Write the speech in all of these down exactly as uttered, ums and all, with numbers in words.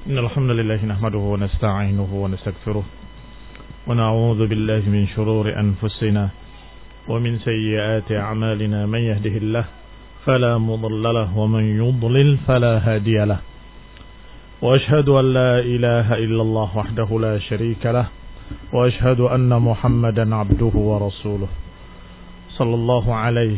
إن الحمد لله نحمده ونستعينه ونستغفره ونعوذ بالله من شرور أنفسنا ومن سيئات أعمالنا من يهده الله فلا مضل له ومن يضلل فلا هادي له وأشهد أن لا إله إلا الله وحده لا شريك له وأشهد أن محمدا عبده ورسوله صلى الله عليه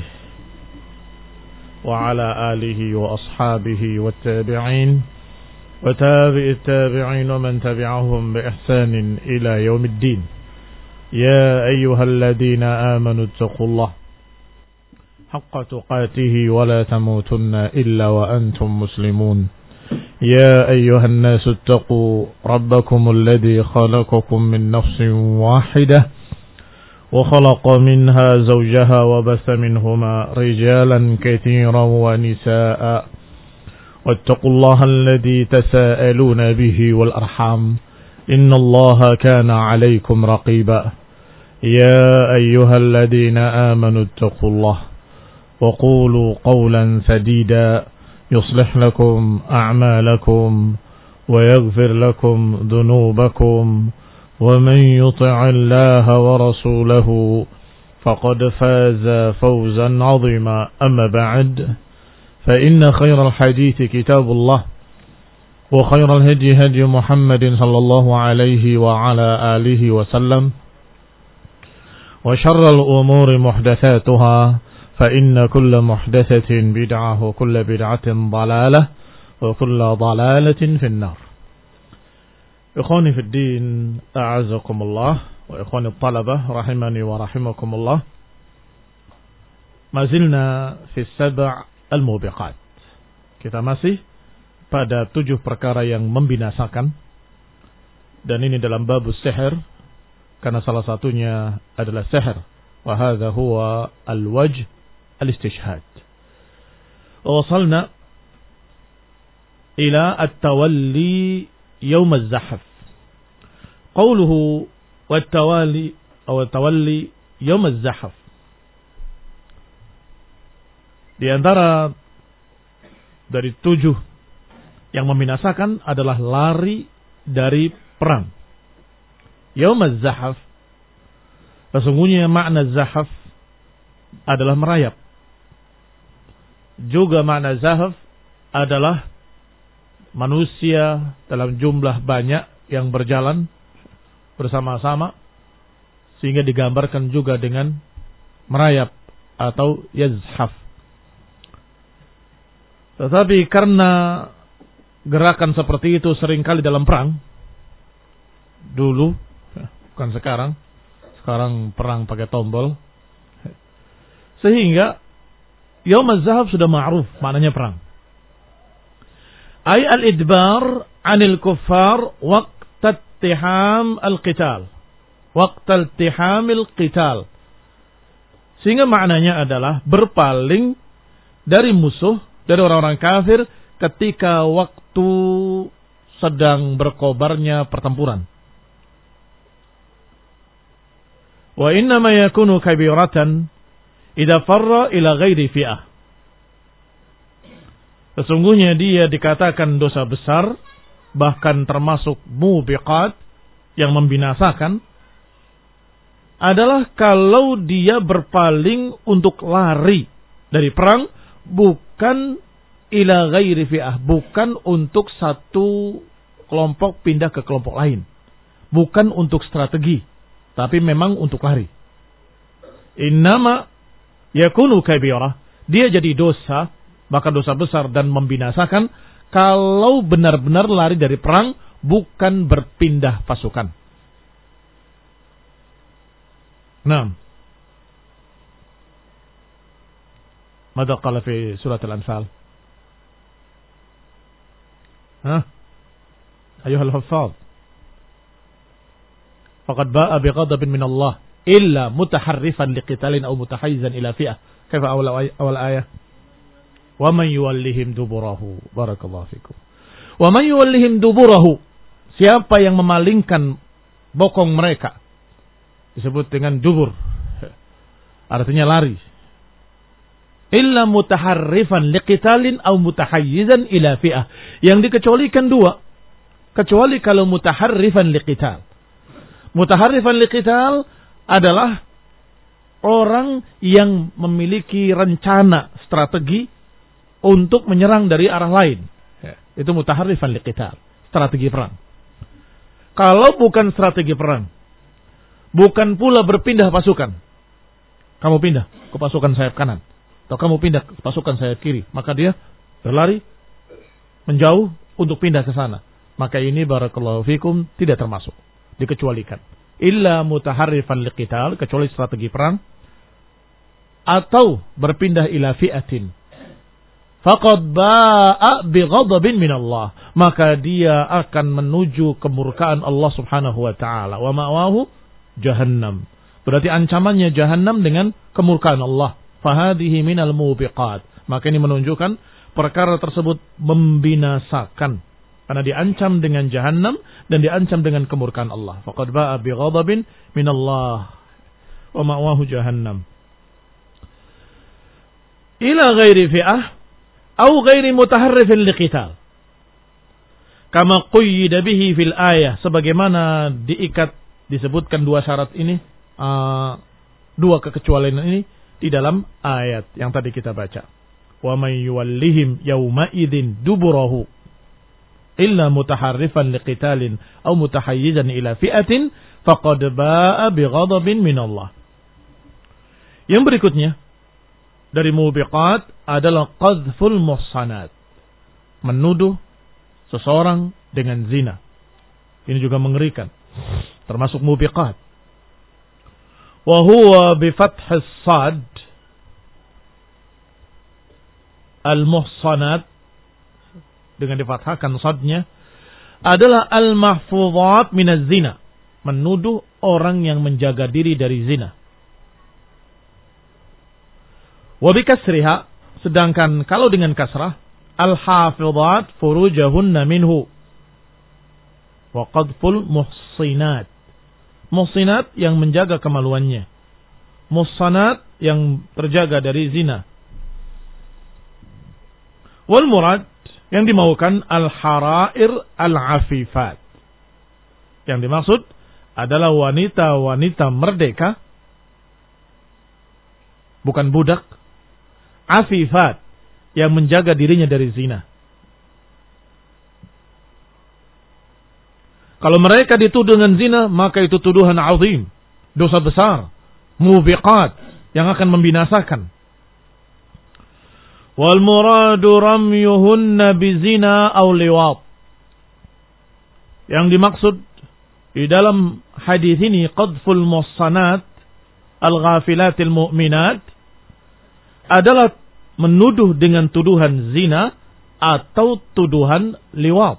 وعلى آله وأصحابه والتابعين وتابع التابعين ومن تبعهم بإحسان إلى يوم الدين. يا أيها الذين آمنوا اتقوا الله حق تقاته ولا تموتن إلا وأنتم مسلمون. يا أيها الناس اتقوا ربكم الذي خلقكم من نفس واحدة وخلق منها زوجها وبث منهما رجالا كثيرا ونساء واتقوا الله الذي تساءلون به والأرحام إن الله كان عليكم رقيبا. يا أيها الذين آمنوا اتقوا الله وقولوا قولا سديدا يصلح لكم أعمالكم ويغفر لكم ذنوبكم ومن يطع الله ورسوله فقد فاز فوزا عظيما. أما بعد فإن خير الحديث كتاب الله وخير الهدي هدي محمد صلى الله عليه وعلى آله وسلم وشر الأمور محدثاتها فإن كل محدثة بدعة وكل بدعة ضلالة وكل ضلالة في النار. إخواني في الدين أعزكم الله وإخواني الطلبة رحمني ورحمكم الله. ما زلنا في السبع al-mubiqat. Kita masih pada tujuh perkara yang membinasakan, dan ini dalam bab sihir, karena salah satunya adalah sihir. Wa hadza huwa al-wajh al-istishhad. Wasalna ila at-tawalli yawm az-zahf. Qawluhu wat-tawalli aw at-tawalli yawm az-zahf. Di antara dari tujuh yang membinasakan adalah lari dari perang. Yaum az-zahaf, sesungguhnya makna zahaf adalah merayap. Juga makna zahaf adalah manusia dalam jumlah banyak yang berjalan bersama-sama, sehingga digambarkan juga dengan merayap atau yazhaf. Tetapi karena gerakan seperti itu seringkali dalam perang, dulu, bukan sekarang, sekarang perang pakai tombol, sehingga Yaum az-Zahaf sudah ma'ruf, maknanya perang. Ay al-idbar anil kuffar waqta ittiham al-qital. Waqta ittiham al-qital. Sehingga maknanya adalah berpaling dari musuh, dari orang-orang kafir ketika waktu sedang berkobarnya pertempuran. Wa inna ma yakunu kabiratan idza farra ila ghairi fi'ah. Sesungguhnya dia dikatakan dosa besar, bahkan termasuk mubiqat yang membinasakan, adalah kalau dia berpaling untuk lari dari perang, bukan ila ghairi fi'ah, bukan untuk satu kelompok pindah ke kelompok lain, bukan untuk strategi, tapi memang untuk lari. Innama yakunu kabirah, dia jadi dosa, maka dosa besar dan membinasakan kalau benar-benar lari dari perang, bukan berpindah pasukan. Nah, ماذا قال في سورة الأنفال؟ ها أيها الحفاظ فقد باء بغضب من الله إلا متحرفا لقتال أو متحيزا إلى فئة. كيف أول أول آية؟ ومن يولهم دبره. بارك الله فيكم. ومن يولهم دبره, siapa yang memalingkan bokong mereka, disebut dengan dubur, artinya lari. Illa mutaharrifan liqitalin au mutahayyizan ila fi'ah. Yang dikecualikan dua. kecuali kalau mutaharrifan liqital. Mutaharrifan liqital adalah orang yang memiliki rencana strategi untuk menyerang dari arah lain. Ya, itu mutaharrifan liqital, strategi perang. Kalau bukan strategi perang, bukan pula berpindah pasukan. Kamu pindah ke pasukan sayap kanan, atau kamu pindah ke pasukan sayap kiri, maka dia berlari menjauh untuk pindah ke sana. Maka ini barakallahu fikum tidak termasuk, dikecualikan. Illa mutaharrifan liqital, kecuali strategi perang, atau berpindah ila fi'atin. Faqad ba'a bighadabin min Allah, maka dia akan menuju kemurkaan Allah Subhanahu wa taala. Wa ma'wahu jahannam. Berarti ancamannya jahannam dengan kemurkaan Allah. Fahadihi minal mubiqat. Maka ini menunjukkan perkara tersebut membinasakan. Karena diancam dengan jahannam dan diancam dengan kemurkaan Allah. Faqad ba'a bighadabin min Allah. Wa ma'wahu jahannam. Ila ghairi fi'ah au ghairi mutaharrifin liqital. Kama quyida bihi fil ayah, sebagaimana diikat disebutkan dua syarat ini, uh, dua kekecualian ini di dalam ayat yang tadi kita baca. Wa may yuwallihim yawma idzin duburahu illa mutaharrifan liqitalin aw mutahayyizan ila fi'atin faqad ba'a bighadabin min Allah. Yang berikutnya dari mubiqat adalah qadhful muhsanat, menuduh seseorang dengan zina. Ini juga mengerikan, termasuk mubiqat. Wa huwa bi fathis sad, al-muhsanat dengan difathahkan sadnya adalah al-mahfuzat minaz zina, menuduh orang yang menjaga diri dari zina. Wa bi kasriha, sedangkan kalau dengan kasrah, al-hafizat furujahunna minhu. Wa qadful muhsinat, muhsinat yang menjaga kemaluannya, muhsanat yang terjaga dari zina. Wal murad, yang dimaukan al-harair al-afifat, yang dimaksud adalah wanita-wanita merdeka, bukan budak, afifat, yang menjaga dirinya dari zina. Kalau mereka dituduh dengan zina, maka itu tuduhan azim, dosa besar, mubiqat, yang akan membinasakan. Wal muradu ramyuhunna bizina aw liwat. Yang dimaksud di dalam hadis ini qadful muhsanat al-ghafilatil mu'minat adalah menuduh dengan tuduhan zina atau tuduhan liwat.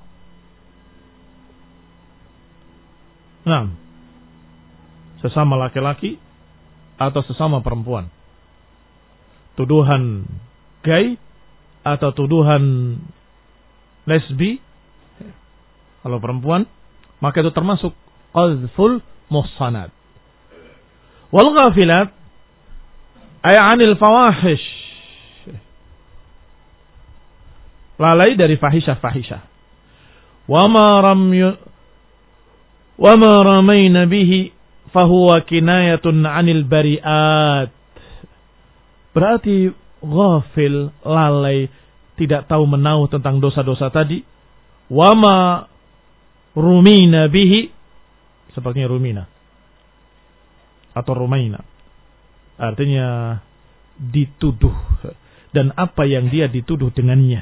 Nah, sesama laki-laki atau sesama perempuan. Tuduhan gay atau tuduhan lesbi, kalau perempuan, maka itu termasuk qadhful muhsanat. Wal ghafilat ay 'anil fawahish, lalai dari fahisyah-fahisyah. Wa ma ramyu wa ma ramayna bihi fahuwa kinayatun 'anil bari'at. Berarti ghafil, lalai, tidak tahu menahu tentang dosa-dosa tadi. Wa ma rumina bihi, sepertinya rumina atau rumaina, artinya dituduh, dan apa yang dia dituduh dengannya.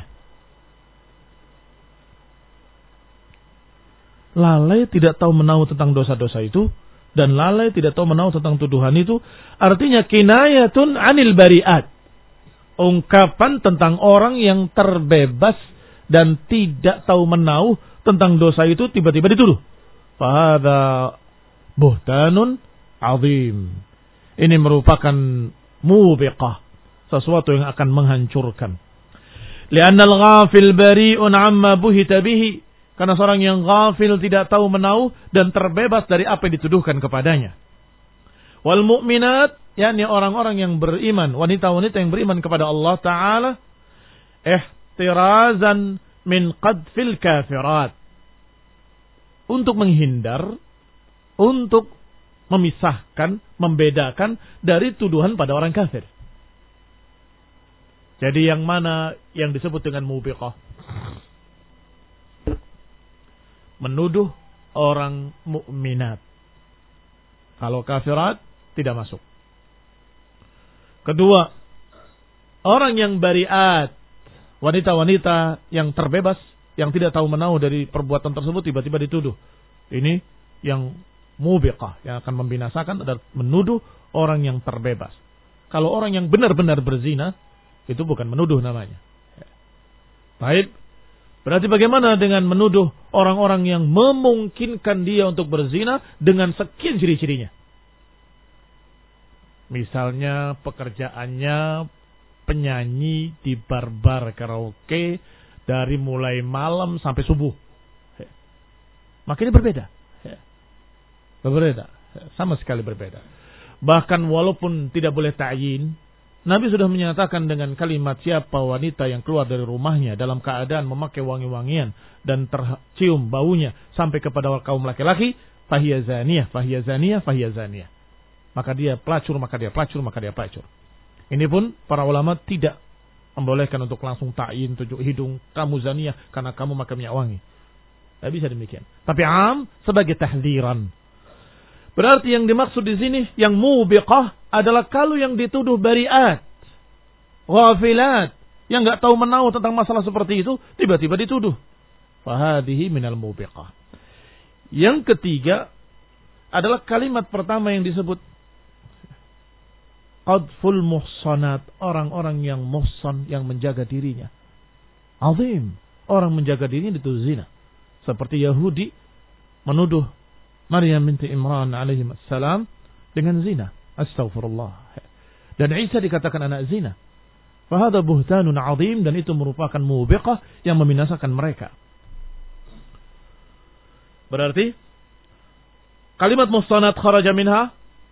Lalai tidak tahu menahu tentang dosa-dosa itu, dan lalai tidak tahu menahu tentang tuduhan itu, artinya kinayatun 'anil bari'at, ungkapan tentang orang yang terbebas dan tidak tahu menahu tentang dosa itu, tiba-tiba dituduh. Fahadha buhtanun azim. Ini merupakan mubiqah, sesuatu yang akan menghancurkan. Li'annal ghafil bari'un 'amma buhita bihi, karena seorang yang ghafil tidak tahu menahu dan terbebas dari apa yang dituduhkan kepadanya. Wal mu'minat, yakni orang-orang yang beriman, wanita-wanita yang beriman kepada Allah Ta'ala, ihtirazan min qadfil kafirat, untuk menghindar, untuk memisahkan, membedakan dari tuduhan pada orang kafir. Jadi yang mana yang disebut dengan mubiqah? Menuduh orang mukminat. Kalau kafirat tidak masuk. Kedua, orang yang bariat, wanita-wanita yang terbebas, yang tidak tahu menahu dari perbuatan tersebut tiba-tiba dituduh. Ini yang mubiqah, yang akan membinasakan adalah menuduh orang yang terbebas. Kalau orang yang benar-benar berzina, itu bukan menuduh namanya. Baik. Berarti bagaimana dengan menuduh orang-orang yang memungkinkan dia untuk berzina dengan sekian ciri-cirinya? Misalnya pekerjaannya penyanyi di bar-bar karaoke dari mulai malam sampai subuh. Makanya berbeda. Berbeda. Sama sekali berbeda. Bahkan walaupun tidak boleh ta'yin, Nabi sudah menyatakan dengan kalimat siapa wanita yang keluar dari rumahnya dalam keadaan memakai wangi-wangian dan tercium baunya sampai kepada kaum laki-laki, fahiya zaniyah, fahiya zaniyah, fahiya zaniyah. Maka dia pelacur, maka dia pelacur, maka dia pelacur. Ini pun para ulama tidak membolehkan untuk langsung ta'yin tunjuk hidung kamu zaniyah karena kamu makan minyak wangi. Tidak bisa demikian. Tapi am sebagai tahdziran. Berarti yang dimaksud di sini yang mubiqah adalah kalau yang dituduh bariat, ghafilat, yang enggak tahu menahu tentang masalah seperti itu, tiba-tiba dituduh. Fahadihi minal mubiqah. Yang ketiga adalah kalimat pertama yang disebut qadful muhsanat, orang-orang yang muhsan, yang menjaga dirinya. Azim, orang menjaga dirinya dituduh zina. Seperti Yahudi menuduh Maryam binti Imran alaihi salam dengan zina. Astaghfirullah. Dan Isa dikatakan anak zina. Fahada buhtanun azim, dan itu merupakan mubiqah yang membinasakan mereka. Berarti kalimat muhsanat kharaja minha?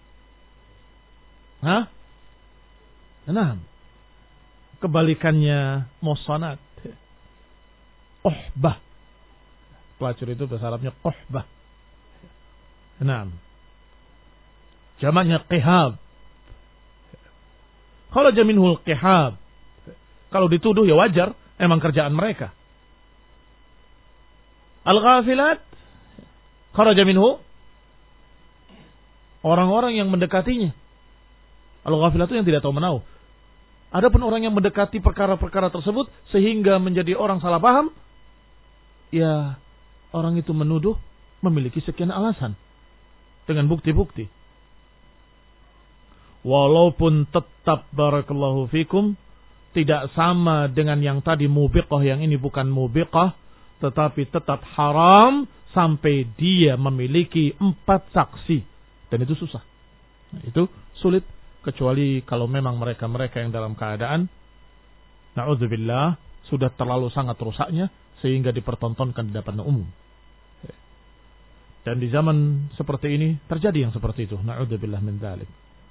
Hah? Nah. Kebalikannya muhsanat. Qahbah. Pelacur itu bahasa Arabnya qahbah. Nah, jamaknya qihab. Kharaja minhul qihab. Kalau dituduh ya wajar, emang kerjaan mereka. Al-ghafilat kharaja minhu, orang-orang yang mendekatinya. Al-ghafilat itu yang tidak tahu menahu. Adapun orang yang mendekati perkara-perkara tersebut sehingga menjadi orang salah paham, ya orang itu menuduh memiliki sekian alasan. Dengan bukti-bukti. Walaupun tetap barakallahu fikum tidak sama dengan yang tadi mubiqah, yang ini bukan mubiqah, tetapi tetap haram sampai dia memiliki empat saksi. Dan itu susah. Nah, itu sulit kecuali kalau memang mereka-mereka yang dalam keadaan na'udzubillah sudah terlalu sangat rusaknya sehingga dipertontonkan di depan umum. Dan di zaman seperti ini terjadi yang seperti itu. Na'udzubillah min dzalik.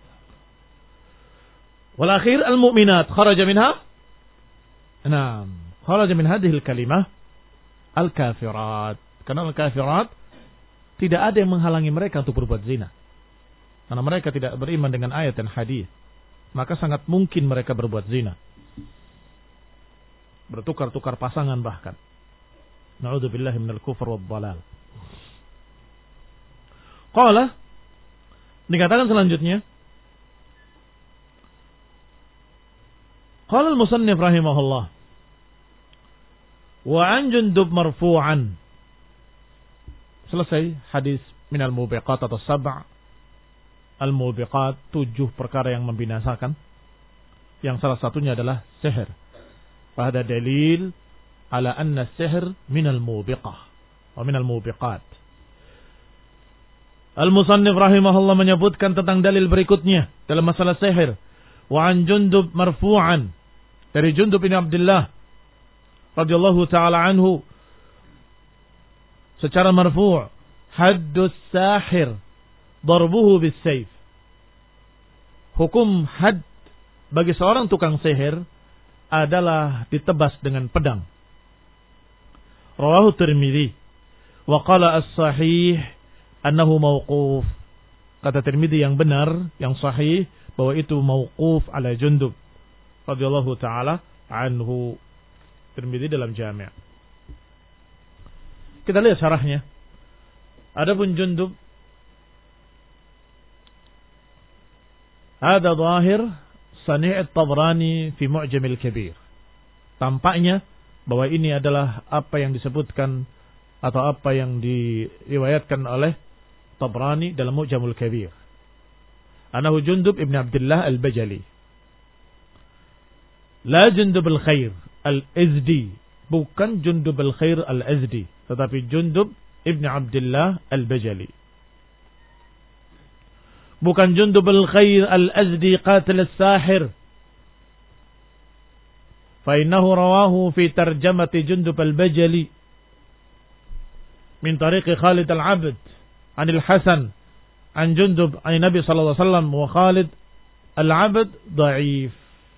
Wal akhir al-mu'minat kharaja minha. Naam, kharaja min hadhihi al-kalimah al-kafirat. Karena al-kafirat tidak ada yang menghalangi mereka untuk berbuat zina. Karena mereka tidak beriman dengan ayat dan hadis. Maka sangat mungkin mereka berbuat zina. Bertukar-tukar pasangan bahkan. Na'udzubillah minal kufr wad dhalal. Qala, dikatakan selanjutnya, qala al-musannif rahimahullah, wa an Jundub marfu'an. Selesai hadis minal mubiqat atau sab' al-mubiqat, tujuh perkara yang membinasakan. Yang salah satunya adalah sihir. Fahada dalil ala anna sihir minal mubiqah wa minal mubiqat. Al-Musannif rahimahullah menyebutkan tentang dalil berikutnya dalam masalah sihir. Wa an Jundub marfu'an, dari Jundub bin Abdullah radhiyallahu taala anhu secara marfu', haddus sahir darbuhu bis-sayf. Hukum had bagi seorang tukang sihir adalah ditebas dengan pedang. Rawahu Tirmidzi Wa qala as-sahih annahu mauquf. Kata Tirmidzi yang benar, yang sahih, bahwa itu mauquf ala Jundub radhiyallahu taala anhu. Tirmidzi dalam Jami'. Kita lihat syarahnya. Adapun Jundub, ada zahir Sani' at-Tabrani fi Mu'jam al-Kabir. Tampaknya bahwa ini adalah apa yang disebutkan atau apa yang diriwayatkan oleh Tabrani dalam Mu'jam al-Kabir. Anahu Jundub ibn Abdullah al-Bajali. La Jundub al-Khair al-Azdi, bukan Jundub al-Khair al-Azdi, tetapi Jundub ibn Abdullah al-Bajali. Bukan Jundub al-Khair al-Azdi qatil as-sahir. Fa innahu rawahu fi tarjamati Jundub al-Bajali min tariqi Khalid al-Abd an al-Hasan an Jundub an Nabi sallallahu alaihi wasallam, wa Khalid al-Abd dhaif.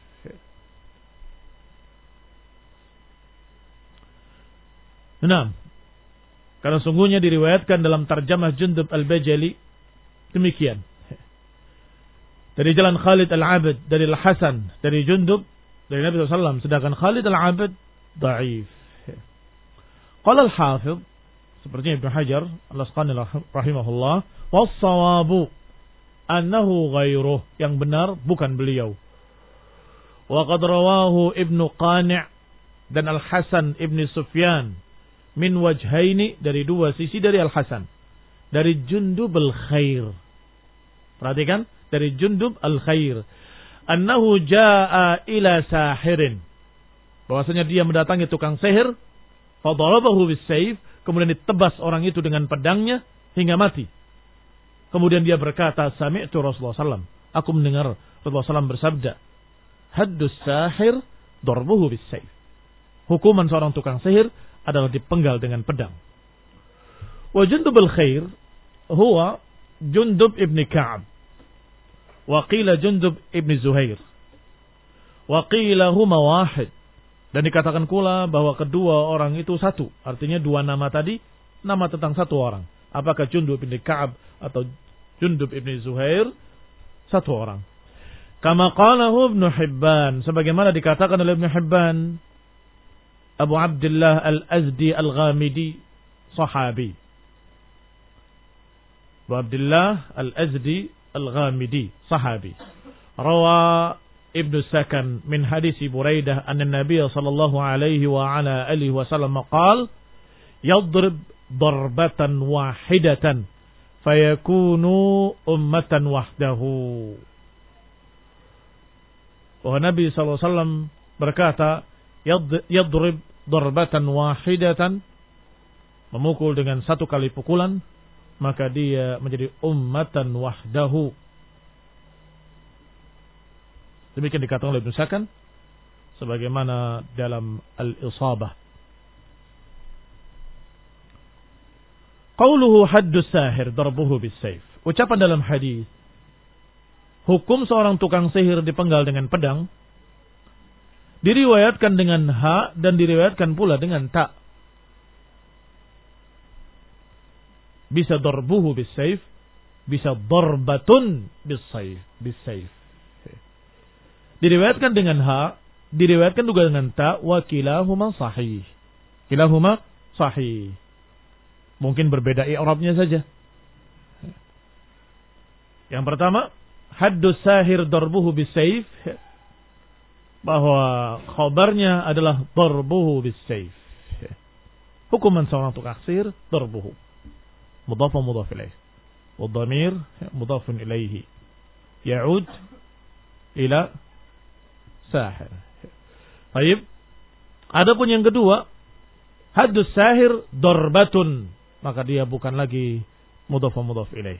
Nah, karena sungguhnya diriwayatkan dalam tarjamah Jundub al-Bajali demikian. Dari jalan Khalid al-Abd, dari Al-Hasan, dari Jundub, dari Nabi sallallahu alaihi wasallam. Sedangkan Khalid al-Abd dhaif. Qala al-Hafidh, sepertinya Ibnu Hajar al-Asqalani rahimahullah, was-sawabu annahu ghairuh, yang benar bukan beliau. Wa qad rawahu Ibnu Qani' dan Al-Hasan Ibnu Sufyan min wajhaini, dari dua sisi dari Al-Hasan, dari Jundub al-Khair. Perhatikan, dari Jundub al-Khair, annahu jaa ila sahirin, bahwasanya dia mendatangi tukang sihir, fadarabahu bis-sayf, kemudian ditebas orang itu dengan pedangnya hingga mati. Kemudian dia berkata, sami'tu Rasulullah sallallahu alaihi wasallam, aku mendengar Rasulullah sallallahu alaihi wasallam bersabda, haddus sahir darbuhu bis-sayf, hukuman seorang tukang sihir adalah dipenggal dengan pedang. Wa Jundub al-Khair huwa Jundub ibn Ka'ab, wa qila Jundub ibn Zuhair, wa qila huma wahid, dan dikatakan pula bahwa kedua orang itu satu, artinya dua nama tadi nama tentang satu orang. Apakah Jundub ibn Ka'ab atau Jundub ibn Zuhair, satu orang. Kama qalahu Ibnu Hibban, sebagaimana dikatakan oleh Ibnu Hibban, Abu Abdullah al-Azdi al-Ghamidi sahabi. Abu Abdullah al-Azdi al-Ghamidi sahabi. Rawa Ibnu Sakan min hadis Buraidah anna Nabi sallallahu alaihi wa ala alihi wasallam qala yadrib darbatan wahidatan fayakunu ummatan wahdahu. Bahwa Nabi sallallahu alaihi wasallam berkata, yadrib darbatan wahidatan, memukul dengan satu kali pukulan, maka dia menjadi ummatan wahdahu. Demikian dikatakan oleh Ibnu Sakan sebagaimana dalam Al-Isabah. Qauluhu haddus sahir darbuhu bis-sayf, ucapan dalam hadis hukum seorang tukang sihir dipenggal dengan pedang diriwayatkan dengan ha dan diriwayatkan pula dengan ta. Bisa darbuhu bis-sayf, bisa darbatun bis-sayf, bis-sayf. Diriwayatkan dengan ha, diriwayatkan juga dengan ta, wa kilahuma sahih. Kilahuma sahih. Mungkin berbeda i'rabnya saja. Yang pertama, haddus sahir darbuhu bis-sayf, bahwa khabarnya adalah darbuhu bis-sayf. Hukuman seorang tukang sihir darbuhu. Mudhaf wa mudhaf ilaih. Wa dhamir mudhafun ilaihi. Ya'ud ila sahir. Baik. Adapun yang kedua, haddus sahir darbatun, maka dia bukan lagi mudhaf wa mudhaf ilaih.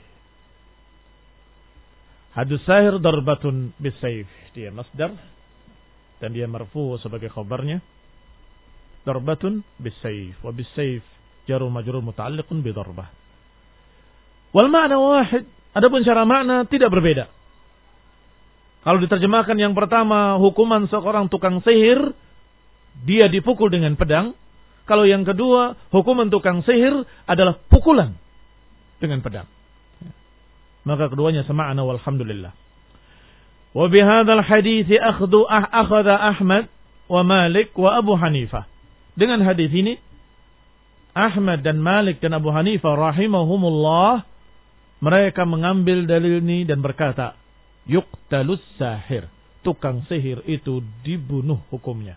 Haddus sahir darbatun bis-sayf, dia masdar dan dia marfu sebagai khabarnya. Darbatun bis-sayf, wa bis-sayf jaru majrur muta'alliqun bi darbah. Wal ma'na wahid, adapun cara makna tidak berbeda. Kalau diterjemahkan yang pertama, hukuman seorang tukang sihir dia dipukul dengan pedang, Kalau yang kedua, hukuman tukang sihir adalah pukulan dengan pedang. Maka keduanya sema'ana walhamdulillah. Wa bihadzal hadits akhdhu akhadha Ahmad wa Malik wa Abu Hanifah. Dengan hadis ini Ahmad dan Malik dan Abu Hanifah rahimahumullah, mereka mengambil dalil ini dan berkata, yuqtalus sahir, tukang sihir itu dibunuh hukumnya.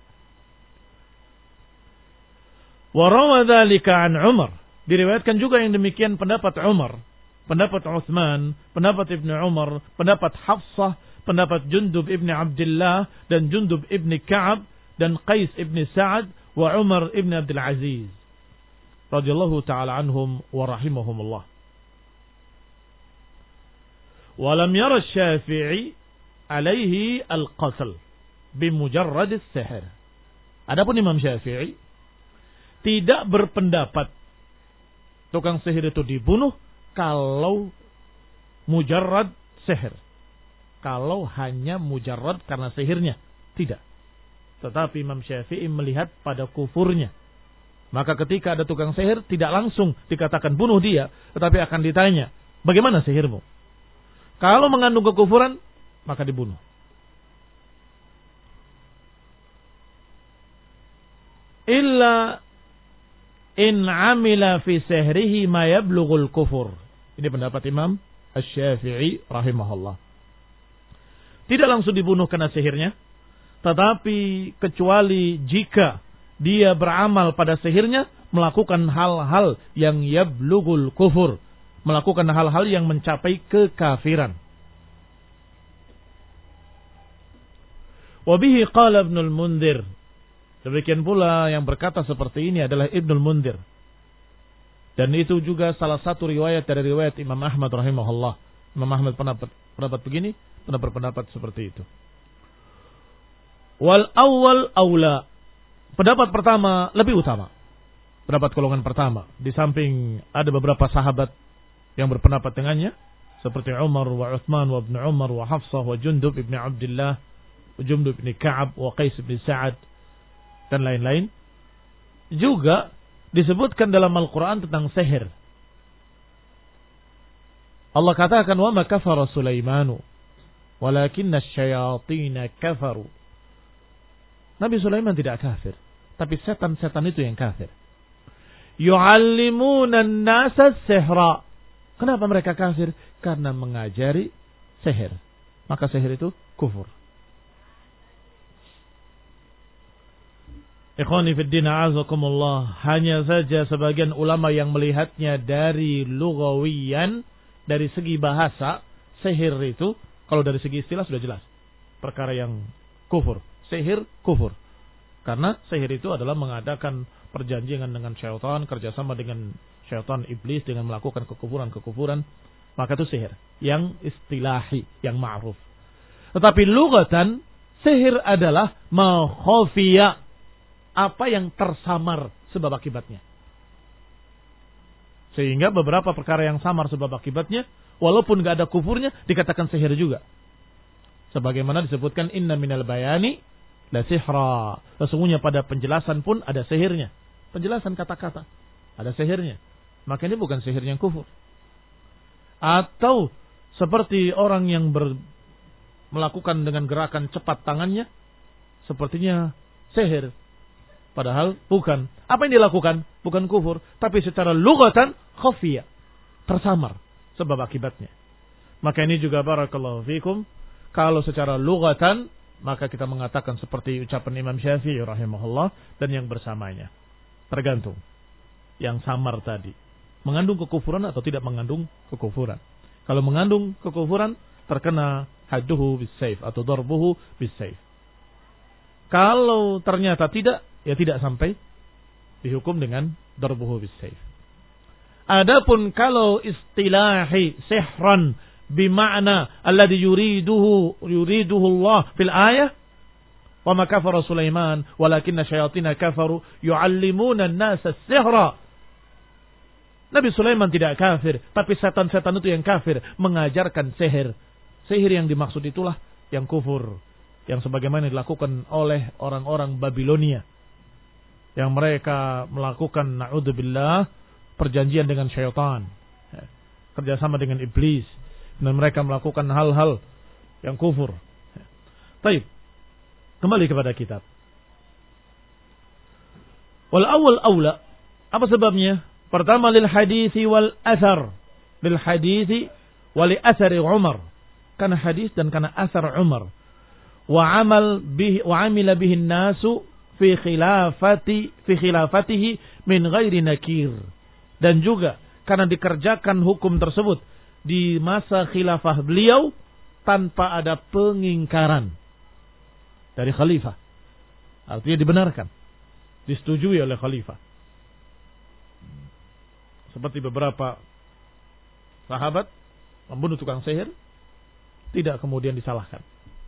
Wa rawa dzalika an Umar, diriwayatkan juga yang demikian pendapat Umar, pendapat Utsman, pendapat Ibnu Umar, pendapat Hafsah, pendapat Jundub ibni Abdullah dan Jundub ibni Ka'ab dan Qais ibni Sa'ad wa Umar ibni Abdul Aziz radhiyallahu ta'ala anhum wa rahimahumullah. Wa lam yara Syafi'i alaihi al-qatl bimujarrad as-sihr. Adapun Imam Syafi'i tidak berpendapat tukang sihir itu dibunuh kalau mujarrad sihir. Kalau hanya mujarrad karena sihirnya, tidak. Tetapi Imam Syafi'i melihat pada kufurnya. Maka ketika ada tukang sihir, tidak langsung dikatakan bunuh dia, tetapi akan ditanya, bagaimana sihirmu? Kalau mengandung kekufuran, maka dibunuh. Illa in amila fi sihrihi ma yablughul kufur. Ini pendapat Imam Asy-Syafi'i rahimahullah. Tidak langsung dibunuh karena sihirnya, tetapi kecuali jika dia beramal pada sihirnya, melakukan hal-hal yang yablughul kufur, melakukan hal-hal yang mencapai kekafiran. Wa bihi qala Ibnul Mundhir. Demikian pula yang berkata seperti ini adalah Ibnul Mundhir. Dan itu juga salah satu riwayat dari riwayat Imam Ahmad rahimahullah. Imam Ahmad pernah pendapat begini, pernah berpendapat seperti itu. Wal awwal aula. Pendapat pertama lebih utama. Pendapat golongan pertama. Di samping ada beberapa sahabat yang berpendapat dengannya, seperti Umar wa Utsman wa Ibnu Umar wa Hafsah wa Jundub ibn Abdullah wa Jundub ibn Ka'ab wa Qais ibn Sa'ad dan lain-lain. Juga disebutkan dalam Al-Quran tentang sihir. Allah katakan, wa ma kafara Sulaimanu walakinna asyayatina kafaru. Nabi Sulaiman tidak kafir, tapi setan-setan itu yang kafir. Yu'allimuna an-nasa sihra. Kenapa mereka kafir? Karena mengajari sihir. Maka sihir itu kufur. Ikhwani fid din a'azakumullah, hanya saja sebagian ulama yang melihatnya dari lughawiyan, dari segi bahasa, sihir itu kalau dari segi istilah sudah jelas perkara yang kufur. Sihir kufur. Karena sihir itu adalah mengadakan perjanjian dengan syaitan, kerjasama dengan syaitan iblis dengan melakukan kekufuran-kekufuran, maka itu sihir yang istilahi, yang ma'ruf. Tetapi lughatan, sihir adalah ma khafiya, apa yang tersamar sebab akibatnya. Sehingga beberapa perkara yang samar sebab akibatnya, walaupun gak ada kufurnya, dikatakan sihir juga. Sebagaimana disebutkan, inna minal bayani la sihra. Sesungguhnya pada penjelasan pun ada sihirnya. Penjelasan kata-kata ada sihirnya. Maka ini bukan sihir yang kufur. Atau seperti orang yang ber, melakukan dengan gerakan cepat tangannya, sepertinya sihir. Padahal bukan. Apa yang dilakukan? Bukan kufur. Tapi secara lughatan khafiyah, tersamar sebab akibatnya. Maka ini juga barakallahu fikum, kalau secara lughatan, maka kita mengatakan seperti ucapan Imam Syafi'i rahimahullah dan yang bersamanya. Tergantung yang samar tadi, mengandung kekufuran atau tidak mengandung kekufuran. Kalau mengandung kekufuran, terkena hadduhu bis-saif atau darbuhu bis-saif. Kalau ternyata tidak, ya tidak sampai dihukum dengan darbuhu bis-saif. Adapun kalau istilahi sihran bima'na alladhi yuriduhu yuriduhu Allah fil ayah, wa ma kafara Sulaiman walakinna syayatina kafaru yu'allimuna an-nasa as-sihra. Nabi Sulaiman tidak kafir, tapi setan-setan itu yang kafir, mengajarkan sihir. Sihir yang dimaksud itulah yang kufur, yang sebagaimana dilakukan oleh orang-orang Babilonia yang mereka melakukan na'udzubillah perjanjian dengan syaitan, kerjasama dengan iblis, dan mereka melakukan hal-hal yang kufur. Baik, kembali kepada kitab. Wal awal aula, apa sebabnya? Pertama, lil hadithi wal athar, lil hadithi wal athari Umar, karena hadis dan karena asar Umar. Wa amal bihi wa amila bihi nasu fi khilafati fi khilafatihi min ghairi nakir, dan juga karena dikerjakan hukum tersebut di masa khilafah beliau tanpa ada pengingkaran dari khalifah, artinya dibenarkan, disetujui oleh khalifah. Seperti beberapa sahabat membunuh tukang sihir, tidak kemudian disalahkan.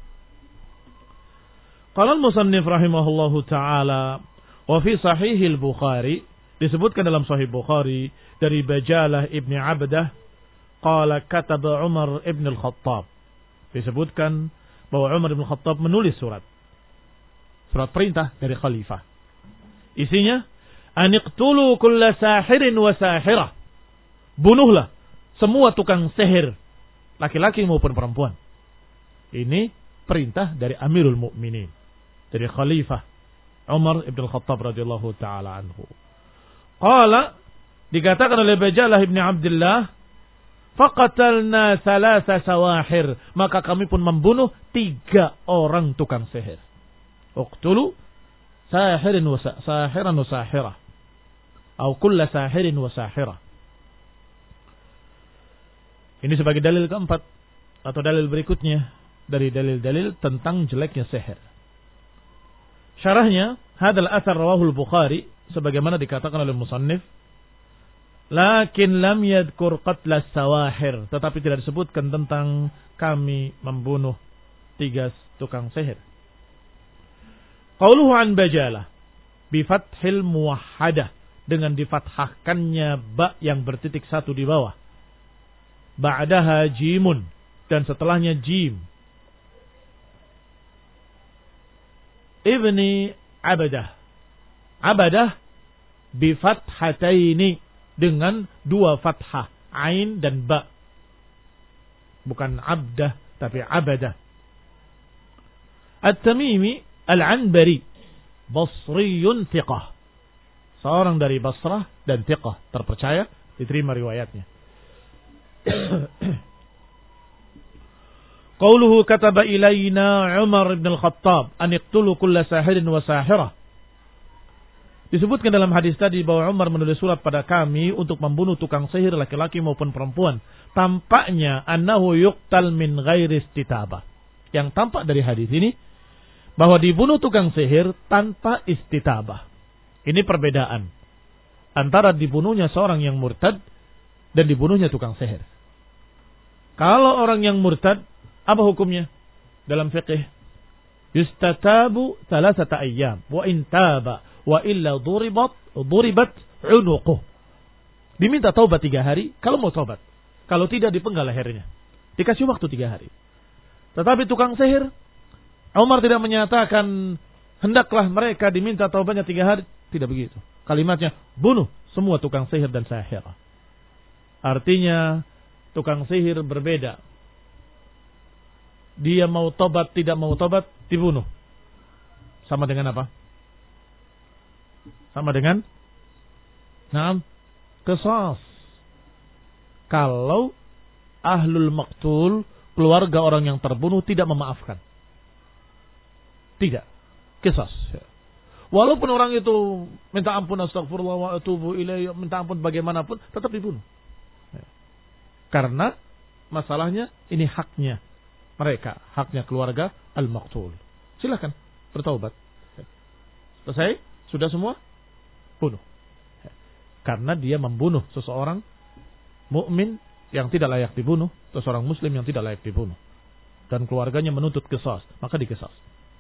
Qala al-musannif rahimahullahu ta'ala, wa fi sahihil Bukhari, disebutkan dalam sahih Bukhari dari Bajalah ibni Abdah, qala kataba Umar ibn al-Khattab, disebutkan bahwa Umar ibn al-Khattab menulis surat surat perintah dari khalifah, isinya aniqtulu kulla sahirin wa sahirah, bunuhlah semua tukang sihir, laki-laki maupun perempuan. Ini perintah dari Amirul Mukminin, dari Khalifah Umar ibn al-Khattab radhiyallahu taala anhu. Qala, dikatakan oleh Bajalah ibn Abdullah, faqatalna thalatha sawahir, maka kami pun membunuh tiga orang tukang sihir. Uqtulu sahirin wa sahiran wa sahirah, atau kulla sahirin wa sahirah. Ini sebagai dalil keempat atau dalil berikutnya dari dalil-dalil tentang jeleknya sihir. Syarahnya, hadal athar rawahul Bukhari, sebagaimana dikatakan oleh musannif, lakin lam yadhkur qatla sawahir, tetapi tidak disebutkan tentang kami membunuh tiga tukang sihir. Qauluhu an Bajalah bi fathil muwahhadah, dengan difathahkannya ba yang bertitik satu di bawah, ba'daha jimun, dan setelahnya jim. Ibni Abadah, Abadah bi fathataini, dengan dua fathah, ain dan ba, bukan abdah tapi abadah. At-Tamimi al-Anbari, Basriyun thiqah, seorang dari Basrah dan thiqah, terpercaya, diterima riwayatnya. Qauluhu kataba ilayna Umar ibn al-Khattab an iqtulu kulla sahirin wa sahirah, disebutkan dalam hadis tadi bahwa Umar menulis surat pada kami untuk membunuh tukang sihir laki-laki maupun perempuan. Tampaknya annahu yuqtal min ghairi istitabah, yang tampak dari hadis ini bahwa dibunuh tukang sihir tanpa istitabah. Ini perbedaan antara dibunuhnya seorang yang murtad dan dibunuhnya tukang sihir. Kalau orang yang murtad, apa hukumnya dalam fiqh? Yustatabu thalathata ayyam wa in taba wa illa duribat duribat unuquh. Diminta taubat tiga hari kalau mau taubat. Kalau tidak, dipenggal lehernya. Dikasih waktu tiga hari. Tetapi tukang sihir, Umar tidak menyatakan hendaklah mereka diminta taubatnya tiga hari. Tidak begitu. Kalimatnya, bunuh semua tukang sihir dan sahirah. Artinya tukang sihir berbeda. Dia mau tobat, tidak mau tobat, dibunuh. Sama dengan apa? Sama dengan Naam, qisas. Kalau ahlul maqtul, keluarga orang yang terbunuh, tidak memaafkan. Tidak. Qisas. Walaupun orang itu minta ampun, astagfirullah wa atubu ilaih, minta ampun bagaimanapun, tetap dibunuh. Karena masalahnya ini haknya mereka, haknya keluarga al-maqtul. Silakan bertaubat. Selesai? Sudah semua? Bunuh. Karena dia membunuh seseorang mukmin yang tidak layak dibunuh, seseorang muslim yang tidak layak dibunuh, dan keluarganya menuntut qisas, maka diqisas.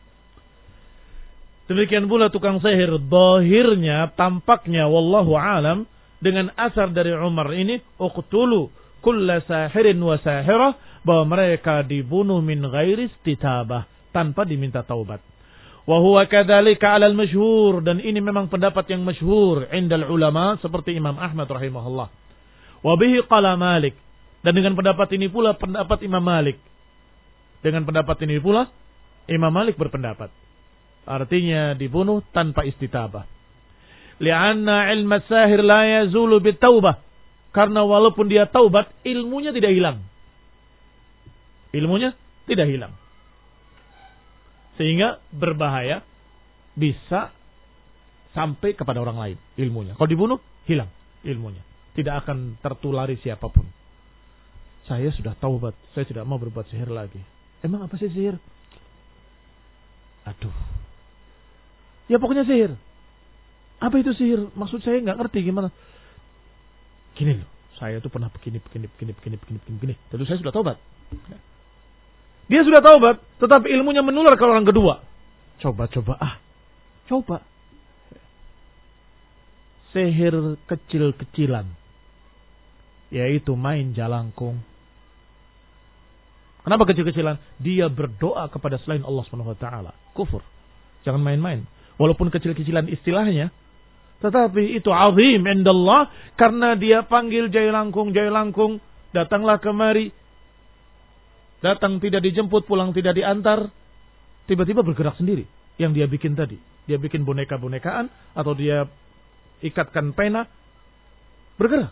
Demikian pula tukang sihir, zahirnya, tampaknya wallahu alam, dengan asar dari Umar ini, uqtulu kulla sahirin wa sahirah, bahwa mereka dibunuh min ghairi istitabah, tanpa diminta taubat. Wa huwa kadzalika 'alal masyhur, dan ini memang pendapat yang masyhur indal ulama seperti Imam Ahmad rahimahullah. Wa bihi qala Malik, dan dengan pendapat ini pula pendapat Imam Malik. Dengan pendapat ini pula Imam Malik berpendapat. Artinya dibunuh tanpa istitabah. Li'anna ilma sahir la yazulu bitaubah. Karena walaupun dia taubat, ilmunya tidak hilang. Ilmunya tidak hilang. Sehingga berbahaya, bisa sampai kepada orang lain ilmunya. Kalau dibunuh, hilang ilmunya. Tidak akan tertulari siapapun. Saya sudah taubat, saya tidak mau berbuat sihir lagi. Emang apa sih sihir? Aduh. Ya pokoknya sihir. Apa itu sihir? Maksud saya nggak ngerti gimana. Gini loh, saya tuh pernah begini, begini, begini, begini, begini, begini, begini. Tentu saya sudah taubat. Dia sudah taubat, tetapi ilmunya menular ke orang kedua. Coba, coba, ah, coba. Sihir kecil-kecilan, yaitu main jalangkung. Kenapa kecil-kecilan? Dia berdoa kepada selain Allah Subhanahu wa taala. Kufur. Jangan main-main. Walaupun kecil-kecilan istilahnya, tetapi itu azim indallah, karena dia panggil jalangkung, jalangkung, datanglah kemari. Datang tidak dijemput, pulang tidak diantar. Tiba-tiba bergerak sendiri. Yang dia bikin tadi. Dia bikin boneka-bonekaan, atau dia ikatkan pena. Bergerak.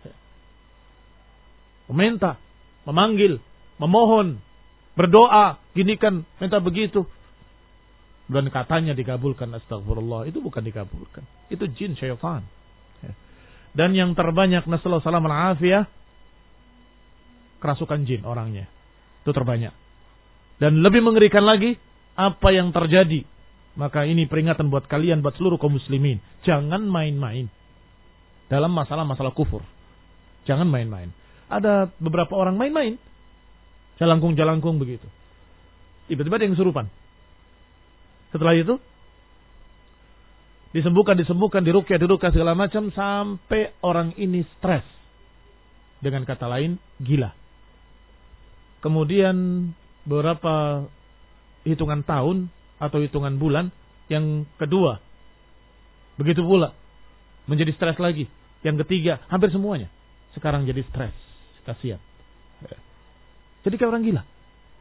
Meminta, memanggil, memohon, berdoa, gini kan, minta begitu. Dan katanya dikabulkan, astagfirullah. Itu bukan dikabulkan. Itu jin, syaitan. Dan yang terbanyak, nasallahu salam al-afiyah, kerasukan jin orangnya. Itu terbanyak. Dan lebih mengerikan lagi, apa yang terjadi. Maka ini peringatan buat kalian, buat seluruh kaum muslimin. Jangan main-main dalam masalah-masalah kufur. Jangan main-main. Ada beberapa orang main-main. Jalangkung-jalangkung begitu. Tiba-tiba ada yang kesurupan. Setelah itu, disembuhkan, disembuhkan, diruqyah, diruqyah, segala macam, sampai orang ini stres. Dengan kata lain, gila. Kemudian, beberapa hitungan tahun, atau hitungan bulan, yang kedua, begitu pula, menjadi stres lagi. Yang ketiga, hampir semuanya, sekarang jadi stres. Kasihan. Jadi kayak orang gila.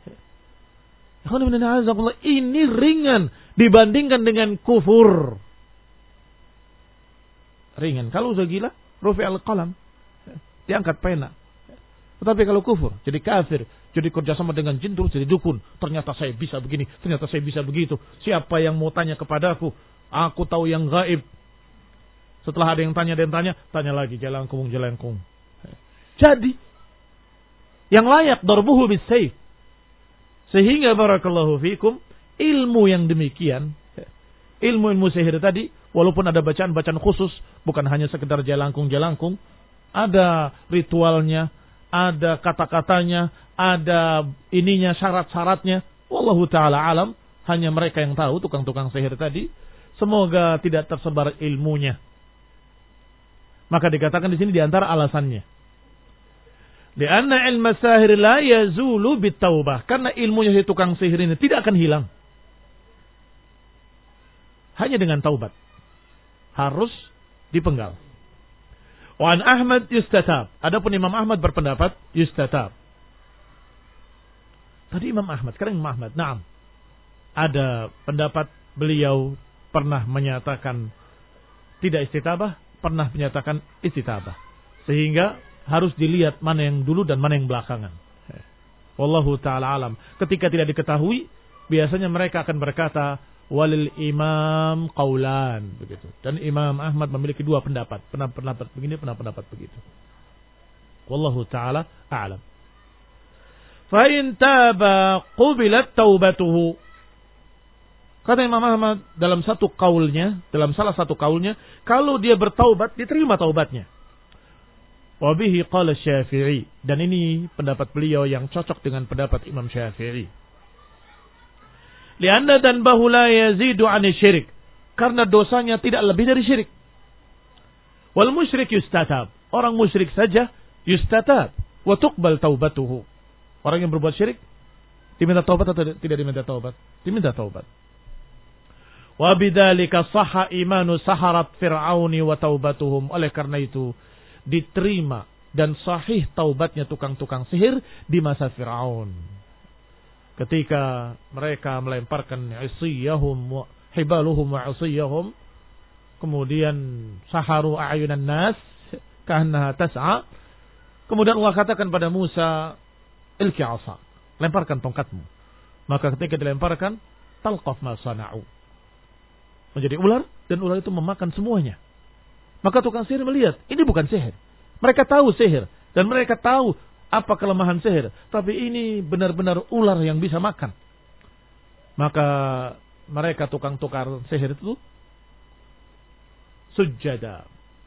Ini ringan dibandingkan dengan kufur. Ringan. Kalau udah gila, rufi al-qalam, diangkat pena. Tetapi kalau kufur, jadi kafir, jadi kerjasama dengan jin, terus jadi dukun. Ternyata saya bisa begini, ternyata saya bisa begitu. Siapa yang mau tanya kepadaku? Aku tahu yang gaib. Setelah ada yang tanya, ada yang tanya, tanya lagi, jalangkung, jalangkung. Jadi, yang layak darbuhu bis-sayf. Sehingga barakallahu fikum, ilmu yang demikian, ilmu-ilmu sihir tadi, walaupun ada bacaan-bacaan khusus, bukan hanya sekedar jalangkung-jalangkung, ada ritualnya, ada kata-katanya, ada ininya, syarat-syaratnya. Wallahu ta'ala alam, hanya mereka yang tahu, tukang-tukang sihir tadi. Semoga tidak tersebar ilmunya. Maka dikatakan di sini diantara alasannya. Lianna ilma sahir la yazulu bitaubah. Karena ilmunya si tukang sihir ini tidak akan hilang. Hanya dengan taubat. Harus dipenggal. Wa an Ahmad yustatab. Adapun Imam Ahmad berpendapat yustatab. Tadi Imam Ahmad, sekarang Imam Ahmad. Naam. Ada pendapat beliau pernah menyatakan tidak istitabah, pernah menyatakan istitabah. Sehingga harus dilihat mana yang dulu dan mana yang belakangan. Wallahu ta'ala alam. Ketika tidak diketahui, biasanya mereka akan berkata, walil imam qaulan. Begitu. Dan Imam Ahmad memiliki dua pendapat. Pernah pendapat begini, pernah pendapat begitu. Wallahu ta'ala a'lam. Fa in taba qubilat taubatuhu. Kata Imam Ahmad dalam satu kaulnya, dalam salah satu kaulnya, kalau dia bertaubat, diterima taubatnya. Wabihi qala Syafi'i. Dan ini pendapat beliau yang cocok dengan pendapat Imam Syafi'i. Lianna dan bahula yazidu ani syirik. Karena dosanya tidak lebih dari syirik. Wal musyrik yustatab. Orang musyrik saja yustatab. Wa tuqbal taubatuhu. Orang yang berbuat syirik, diminta taubat atau tidak diminta taubat? Diminta taubat. Wa bidzalika sahha imanu saharat fir'auni wa taubatuhum. Oleh karena itu diterima dan sahih taubatnya tukang-tukang sihir di masa Fir'aun. Ketika mereka melemparkan isiyahum, hibaluhum wa isiyahum, kemudian saharu a'yunan nas ka'annaha tas'a. Kemudian Allah katakan pada Musa, ilki 'asa, lemparkan tongkatmu. Maka ketika dilemparkan, talqaf ma sana'u, menjadi ular, dan ular itu memakan semuanya. Maka tukang sihir melihat, ini bukan sihir. Mereka tahu sihir, dan mereka tahu apa kelemahan sihir. Tapi ini benar-benar ular yang bisa makan. Maka mereka tukang tukar sihir itu sujada.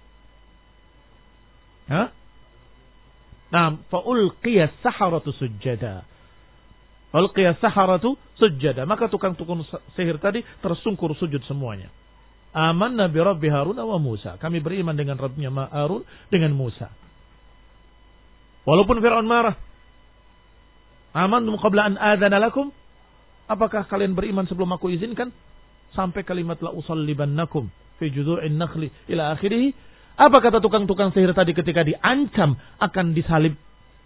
Hah? Nah, fa'ulqiya saharatu sujada. Fa'ulqiya saharatu sujada. Maka tukang-tukang sihir tadi tersungkur sujud semuanya. Amanna bi Rabbi Harun wa Musa. Kami beriman dengan Rabbnya Harun dengan Musa. Walaupun Fir'aun marah. Amantum qabla an adzana lakum. Apakah kalian beriman sebelum aku izinkan? Sampai kalimat la usallibannakum fi judhu'in nakhli ila akhirih. Apa kata tukang-tukang sihir tadi ketika diancam akan disalib?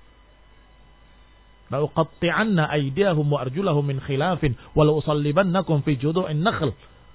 La uqatti'anna aydiyahum wa arjulahum min khilafin wa la usallibannakum fi judhu'in nakhl.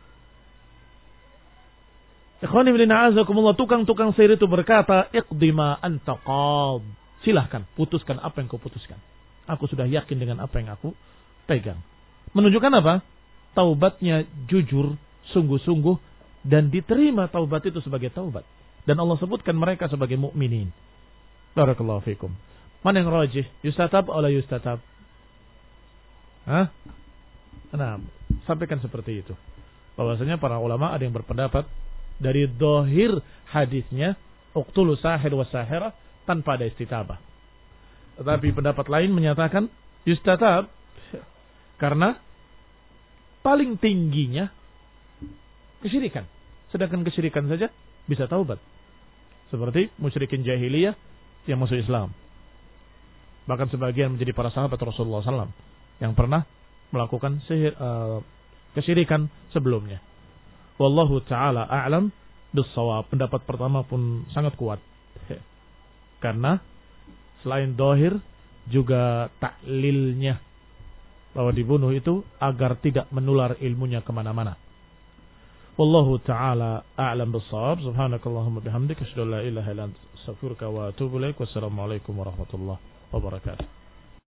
Ikhwani fillah, a'azakumullah, tukang-tukang sihir itu berkata, iqdi ma anta qad. Silahkan, putuskan apa yang kau putuskan. Aku sudah yakin dengan apa yang aku pegang. Menunjukkan apa? Taubatnya jujur, sungguh-sungguh, dan diterima taubat itu sebagai taubat. Dan Allah sebutkan mereka sebagai mukminin. Barakallahu fikum. Mana yang rajih? Yustatab atau la yustatab? Hah? Nah, sampaikan seperti itu. Bahwasanya para ulama ada yang berpendapat dari dohir hadisnya uqtulu sahir wa sahirah tanpa ada istitabah. Tetapi pendapat lain menyatakan yustatab karena paling tingginya kesyirikan. Sedangkan kesyirikan saja bisa taubat. Seperti musyrikin jahiliyah yang masuk Islam. Bahkan sebagian menjadi para sahabat Rasulullah sallallahu alaihi wasallam yang pernah melakukan sihir, uh, kesyirikan sebelumnya. Wallahu ta'ala a'lam bis-shawab. Pendapat pertama pun sangat kuat. Karena selain dohir juga taklilnya. Bahwa dibunuh itu agar tidak menular ilmunya kemana-mana. Wallahu ta'ala a'lam bis-shawab. Subhanakallahumma bihamdika asyhadu an la ilaha illa anta astaghfiruka wa atubu ilaik. Wassalamualaikum warahmatullahi wabarakatuh.